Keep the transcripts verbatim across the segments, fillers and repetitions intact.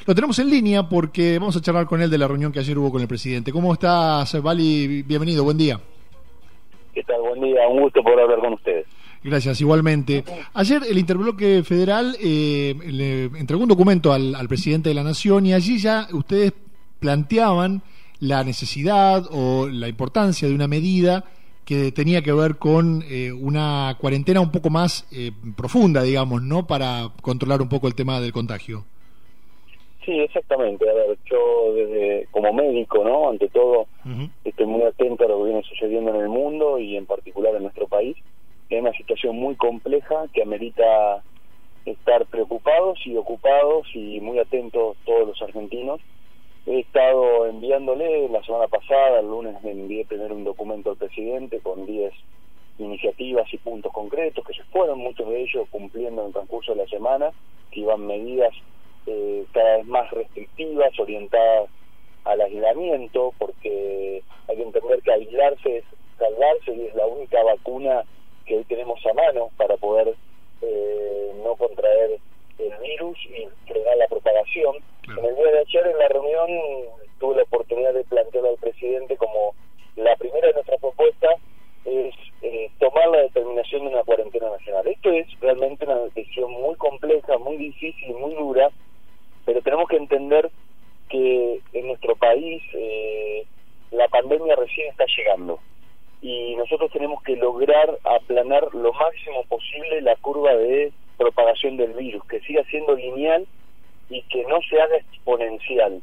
Lo tenemos en línea porque vamos a charlar con él de la reunión que ayer hubo con el presidente. ¿Cómo estás, Vali? Bienvenido, buen día. ¿Qué tal? Buen día, un gusto poder hablar con ustedes. Gracias, igualmente. Ayer el Interbloque Federal eh, le entregó un documento al, al presidente de la Nación y allí ya ustedes planteaban la necesidad o la importancia de una medida que tenía que ver con eh, una cuarentena un poco más eh, profunda, digamos, ¿no? Para controlar un poco el tema del contagio. Sí, exactamente. A ver, yo desde como médico, ¿no? Ante todo, uh-huh. estoy muy atento a lo que viene sucediendo en el mundo y en particular en nuestro país. Es una situación muy compleja que amerita estar preocupados y ocupados y muy atentos todos los argentinos. He estado enviándole, la semana pasada, el lunes me envié primero un documento al presidente con diez iniciativas y puntos concretos que se fueron, muchos de ellos cumpliendo en el transcurso de la semana, que iban medidas eh, cada vez más restrictivas, orientadas al aislamiento, porque hay que entender que aislarse es salvarse y es la única vacuna que hoy tenemos a mano para poder eh, no contraer el virus y frenar la propagación. En el día de ayer en la reunión tuve la oportunidad de plantear al presidente como la primera de nuestras propuestas es eh, tomar la determinación de una cuarentena nacional. Esto es realmente una decisión muy compleja, muy difícil, muy dura, pero tenemos que entender que en nuestro país eh, la pandemia recién está llegando y nosotros tenemos que lograr aplanar lo máximo posible la curva de propagación del virus, que siga siendo lineal y que no se haga exponencial.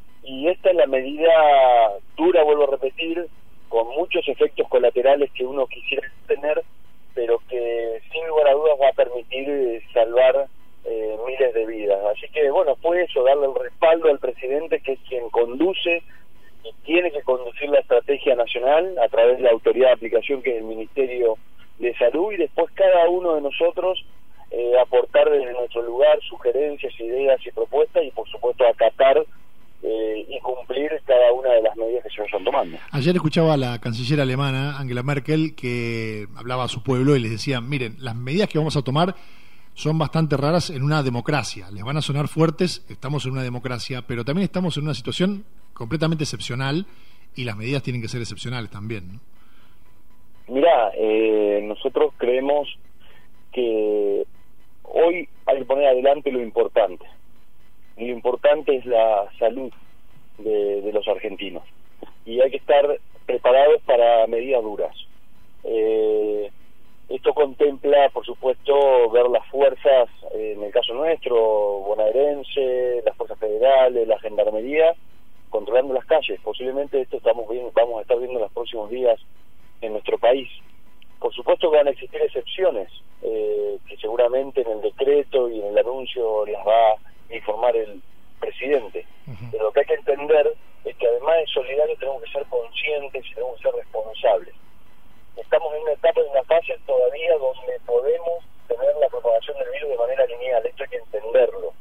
Y esta es la medida dura, vuelvo a repetir, con muchos efectos colaterales que uno quisiera tener, pero que sin lugar a dudas va a permitir salvar eh, miles de vidas. Así que bueno, fue eso, darle el respaldo al presidente, que es quien conduce y tiene que conducir la estrategia nacional a través de la autoridad de aplicación, que es el Ministerio de Salud, y después cada uno de nosotros Eh, aportar desde nuestro lugar sugerencias, ideas y propuestas y por supuesto acatar eh, y cumplir cada una de las medidas que se vayan tomando. Ayer escuchaba a la canciller alemana Angela Merkel que hablaba a su pueblo y les decía, miren, las medidas que vamos a tomar son bastante raras en una democracia, les van a sonar fuertes, estamos en una democracia, pero también estamos en una situación completamente excepcional y las medidas tienen que ser excepcionales también, ¿no? Mirá, eh, nosotros creemos que hoy hay que poner adelante lo importante. Y lo importante es la salud de, de los argentinos. Y hay que estar preparados para medidas duras. Eh, esto contempla, por supuesto, ver las fuerzas, eh, en el caso nuestro, bonaerense, las fuerzas federales, la gendarmería, controlando las calles. Posiblemente esto estamos viendo, vamos a estar viendo en los próximos días en nuestro país. Por supuesto que van a existir excepciones, eh, que seguramente en el decreto y en el anuncio las va a informar el presidente. Uh-huh. Pero lo que hay que entender es que además de solidarios tenemos que ser conscientes y tenemos que ser responsables. Estamos en una etapa, en una fase todavía donde podemos tener la propagación del virus de manera lineal, esto hay que entenderlo.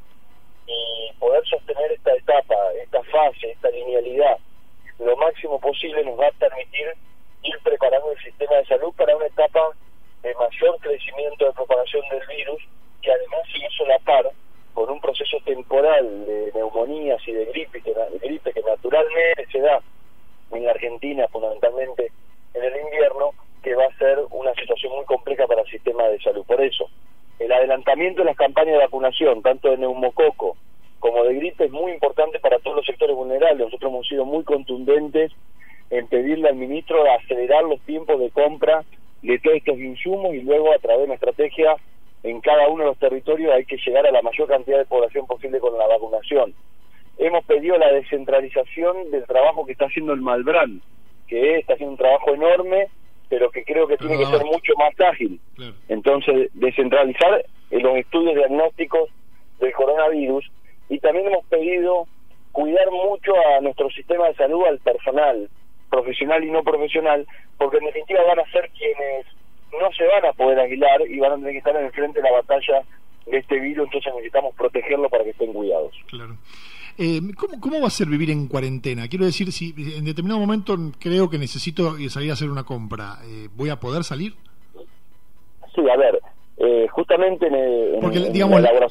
Y poder sostener esta etapa, esta fase, esta linealidad, lo máximo posible nos va a permitir ir preparando el sistema de salud para una etapa de mayor crecimiento de propagación del virus, que además sigue solapar con un proceso temporal de neumonías y de gripe que, de gripe que naturalmente se da en Argentina, fundamentalmente en el invierno, que va a ser una situación muy compleja para el sistema de salud. Por eso, el adelantamiento de las campañas de vacunación, tanto de neumococo como de gripe, es muy importante para todos los sectores vulnerables. Nosotros hemos sido muy contundentes en pedirle al ministro de acelerar los tiempos de compra de todos estos insumos y luego a través de una estrategia en cada uno de los territorios hay que llegar a la mayor cantidad de población posible con la vacunación. Hemos pedido la descentralización del trabajo que está haciendo el Malbrán, que está haciendo un trabajo enorme, pero que creo que tiene que ser mucho más ágil. Claro. Entonces, descentralizar los estudios diagnósticos del coronavirus, y también hemos pedido cuidar mucho a nuestro sistema de salud, al personal profesional y no profesional, porque en definitiva van a ser quienes no se van a poder aislar y van a tener que estar en el frente de la batalla de este virus, entonces necesitamos protegerlo para que estén cuidados. Claro. Eh, ¿cómo, ¿Cómo va a ser vivir en cuarentena? Quiero decir, si en determinado momento creo que necesito salir a hacer una compra, eh, ¿voy a poder salir? Sí, a ver, eh, justamente en, en, Porque, en digamos, la elaboración...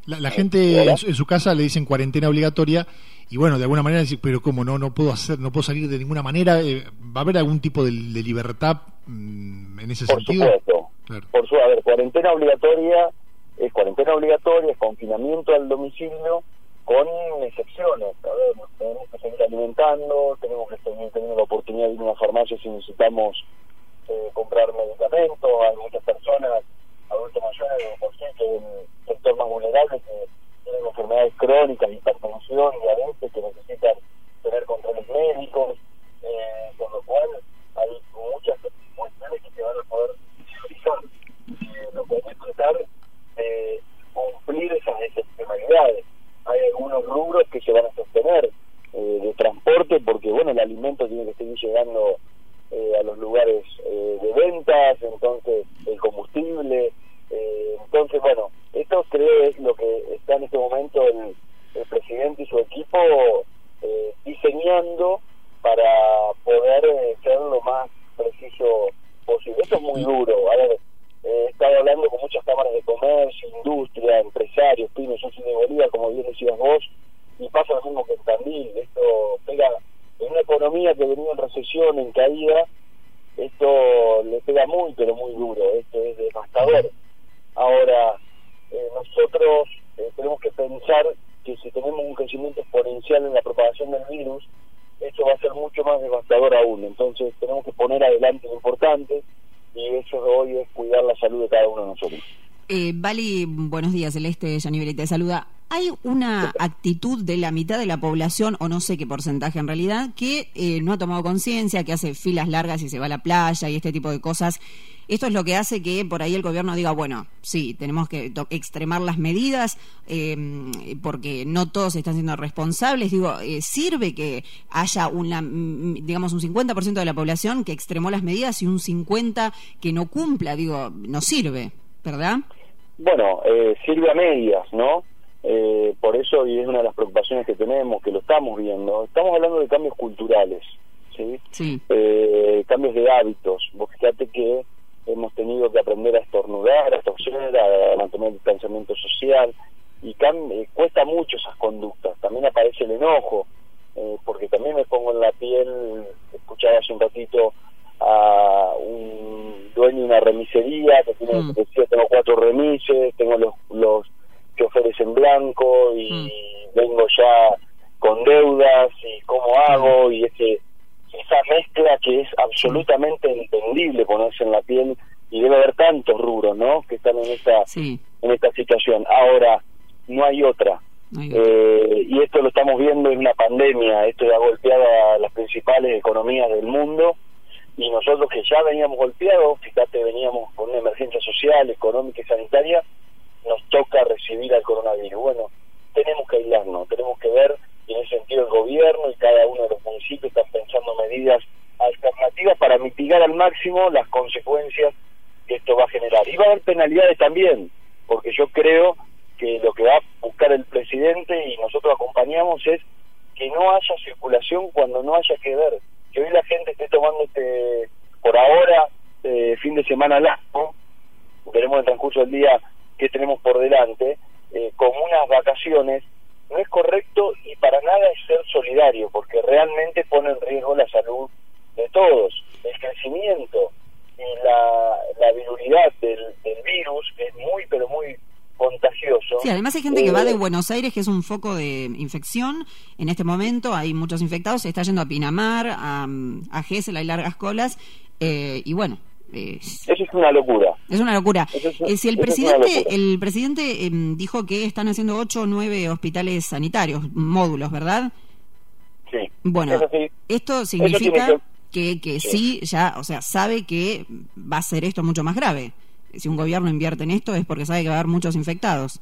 La, la gente en su, en su casa le dicen cuarentena obligatoria y bueno, de alguna manera decir, pero cómo no no puedo hacer, no puedo salir de ninguna manera. Eh, ¿Va a haber algún tipo de, de libertad mmm, en ese por sentido? Supuesto. Claro. Por supuesto, a ver, cuarentena obligatoria es cuarentena obligatoria, es confinamiento al domicilio con excepciones. A ver, nos tenemos que seguir alimentando, tenemos que seguir teniendo la oportunidad de ir a una farmacia si necesitamos eh, comprar medicamentos. Hay muchas personas, adultos mayores, por cierto, en el sector más vulnerable que tienen enfermedades crónicas, hipertensión, diabetes, que necesitan tener controles médicos, eh, con lo cual hay muchas cuestiones que se van a poder priorizar. Eh, lo que hay que tratar de cumplir esas excepcionalidades. Hay algunos rubros que se van a sostener, eh, de transporte, porque bueno, el alimento tiene que seguir llegando eh, a los lugares eh, de ventas, entonces el combustible, eh, entonces bueno, esto creo es lo que está en este momento el, el presidente y su equipo eh, diseñando para poder eh, ser lo más preciso posible. Esto es muy duro. A ver, eh, he estado hablando con muchas cámaras de comercio, industria, empresarios, pymes, yo soy de Bolívar, como bien decías vos, y pasa lo mismo que en Tandil. Esto pega en una economía que venía en recesión, en caída, esto le pega muy, pero muy duro, esto es devastador. Ahora, eh, nosotros eh, tenemos que pensar que si tenemos un crecimiento exponencial en la propagación del virus, esto va a ser mucho más devastador aún. Entonces tenemos que poner adelante lo importante, y eso de hoy es cuidar la salud de cada uno de nosotros. Eh, Vali, buenos días, Celeste Giannivelli te saluda. ¿Hay una actitud de la mitad de la población, o no sé qué porcentaje en realidad, que eh, no ha tomado conciencia, que hace filas largas y se va a la playa y este tipo de cosas? Esto es lo que hace que por ahí el gobierno diga, bueno, sí, tenemos que extremar las medidas eh, porque no todos están siendo responsables. Digo, eh, ¿sirve que haya una, digamos, un cincuenta por ciento de la población que extremó las medidas y un cincuenta por ciento que no cumpla? Digo, no sirve, ¿verdad? Bueno, eh, sirve a medias, ¿no? Eh, por eso, y es una de las preocupaciones que tenemos, que lo estamos viendo, estamos hablando de cambios culturales, ¿sí? Sí. Eh, cambios de hábitos. Vos fíjate que hemos tenido que aprender a estornudar, a toser, a mantener el distanciamiento social, y cam- eh, cuesta mucho esas conductas. También aparece el enojo, eh, porque también me pongo en la piel. Escuchaba hace un ratito a un dueño de una remisería que tiene, mm. decía, tengo cuatro remises, tengo los, los choferes en blanco y mm. vengo ya con deudas y cómo hago, y ese esa mezcla que es absolutamente entendible ponerse en la piel, y debe haber tantos rubros, ¿no?, que están en esta sí. en esta situación. Ahora, no hay otra. No hay otra. Eh, y esto lo estamos viendo en una pandemia, esto ha golpeado a las principales economías del mundo, y nosotros que ya veníamos golpeados, fíjate, veníamos con una emergencia social, económica y sanitaria, nos toca recibir al coronavirus. Bueno, tenemos que aislarnos, tenemos que ver, y en ese sentido el gobierno y cada uno de los municipios están pensando medidas alternativas para mitigar al máximo las consecuencias que esto va a generar. Y va a haber penalidades también, porque yo creo que lo que va a buscar el presidente, y nosotros acompañamos, es que no haya circulación cuando no haya que ver, que hoy la gente esté tomando este, por ahora, eh, fin de semana largo, veremos en el transcurso del día qué tenemos por delante, eh, como unas vacaciones. No es correcto, y para nada es ser solidario, porque realmente pone en riesgo la salud de todos, el crecimiento y la, la virulidad del, del virus, que es muy, pero muy contagioso. Sí, además hay gente eh, que va de Buenos Aires, que es un foco de infección. En este momento hay muchos infectados, se está yendo a Pinamar, a, a Gesell, hay largas colas, eh, y bueno... Eh, eso es una locura. Es una locura. Es, eh, si el presidente, el presidente eh, dijo que están haciendo ocho o nueve hospitales sanitarios, módulos, ¿verdad? Sí. Bueno, sí. Esto significa que, que sí. sí, ya, o sea, sabe que va a ser esto mucho más grave. Si un gobierno invierte en esto es porque sabe que va a haber muchos infectados.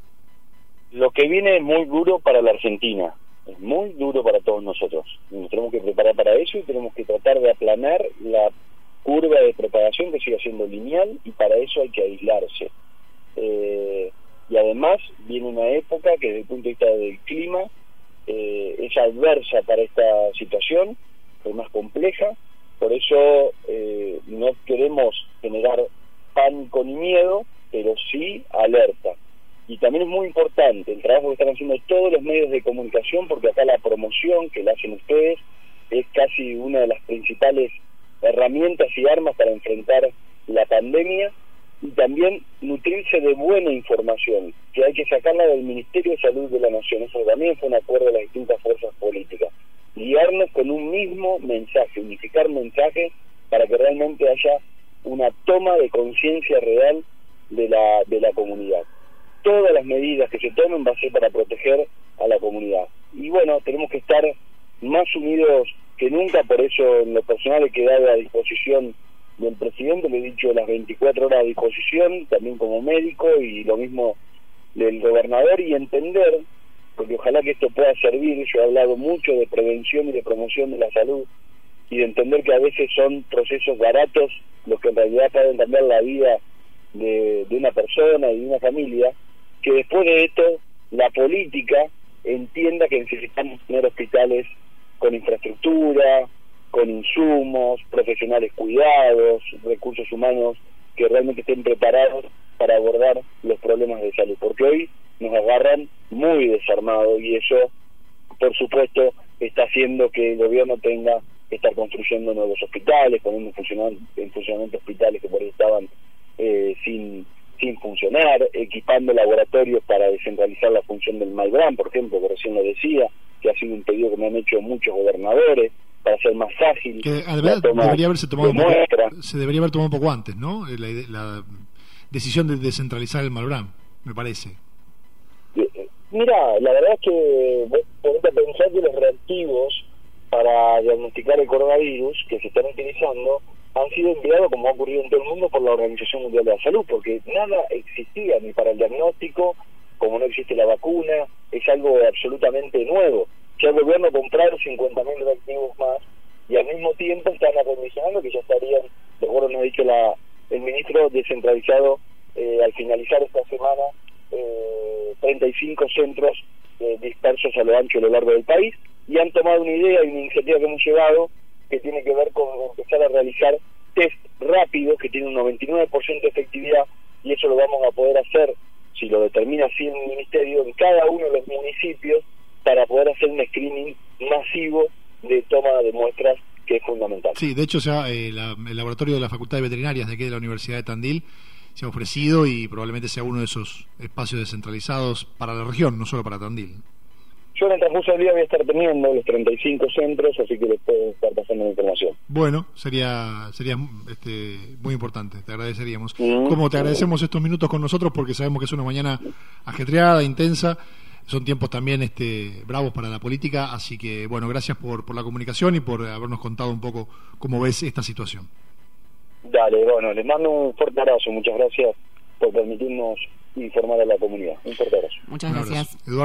Lo que viene es muy duro para la Argentina, es muy duro para todos nosotros. Nos tenemos que preparar para eso y tenemos que tratar de aplanar la curva de propagación, que siga siendo lineal, y para eso hay que aislarse. Eh, y además viene una época que desde el punto de vista del clima eh, es adversa para esta situación, es más compleja. Por eso eh, no queremos generar pánico ni miedo, pero sí alerta. Y también es muy importante el trabajo que están haciendo todos los medios de comunicación, porque acá la promoción que la hacen ustedes es casi una de las principales herramientas y armas para enfrentar la pandemia, y también nutrirse de buena información, que hay que sacarla del Ministerio de Salud de la Nación. Eso también fue un acuerdo de las distintas fuerzas políticas. Guiarnos con un mismo mensaje, unificar mensajes para que realmente haya una toma de conciencia real de la, de la comunidad. Todas las medidas que se tomen va a ser para proteger a la comunidad. Y bueno, tenemos que estar más unidos que nunca, por eso en lo personal he quedado a disposición del presidente, le he dicho las veinticuatro horas a disposición, también como médico, y lo mismo del gobernador, y entender, porque ojalá que esto pueda servir, yo he hablado mucho de prevención y de promoción de la salud, y de entender que a veces son procesos baratos los que en realidad pueden cambiar la vida de, de una persona y de una familia, que después de esto la política entienda que necesitamos tener hospitales con infraestructura, con insumos, profesionales cuidados, recursos humanos que realmente estén preparados para abordar los problemas de salud, porque hoy nos agarran muy desarmados, y eso, por supuesto, está haciendo que el gobierno tenga que estar construyendo nuevos hospitales, poniendo en funcionamiento, en funcionamiento hospitales que por ahí estaban eh, sin sin funcionar, equipando laboratorios para descentralizar la función del Malbrán, por ejemplo, que recién lo decía, que ha sido un pedido que me han hecho muchos gobernadores, para ser más ágil. Que además debería haberse tomado un poco, se debería haber tomado un poco antes, ¿no? La, la decisión de descentralizar el Malbrán, me parece. Mira, la verdad es que vos podés pensar que los reactivos para diagnosticar el coronavirus que se están utilizando han sido enviados, como ha ocurrido en todo el mundo, por la Organización Mundial de la Salud, porque nada existía ni para el diagnóstico, como no existe la vacuna, es algo absolutamente nuevo. Ya el gobierno compraron cincuenta mil reactivos más, y al mismo tiempo están acondicionando que ya estarían, de acuerdo nos ha dicho la, el ministro, descentralizado eh, al finalizar esta semana eh, treinta y cinco centros eh, dispersos a lo ancho y a lo largo del país, y han tomado una idea y una iniciativa que hemos llevado que tiene que ver con empezar a realizar test rápidos que tienen un noventa y nueve por ciento de efectividad, y eso lo vamos a poder hacer, si lo determina así el ministerio, en cada uno de los municipios, para poder hacer un screening masivo de toma de muestras, que es fundamental. Sí, de hecho ya eh, la, el laboratorio de la Facultad de Veterinarias de aquí de la Universidad de Tandil se ha ofrecido, y probablemente sea uno de esos espacios descentralizados para la región, no solo para Tandil. Yo en el transcurso del día voy a estar teniendo los treinta y cinco centros, así que les puedo estar pasando la información. Bueno, sería sería este, muy importante, te agradeceríamos. Mm-hmm. Como te agradecemos estos minutos con nosotros, porque sabemos que es una mañana ajetreada, intensa, son tiempos también este, bravos para la política, así que bueno, gracias por, por la comunicación y por habernos contado un poco cómo ves esta situación. Dale, bueno, les mando un fuerte abrazo, muchas gracias por permitirnos informar a la comunidad. Un fuerte abrazo. Muchas gracias. Eduardo.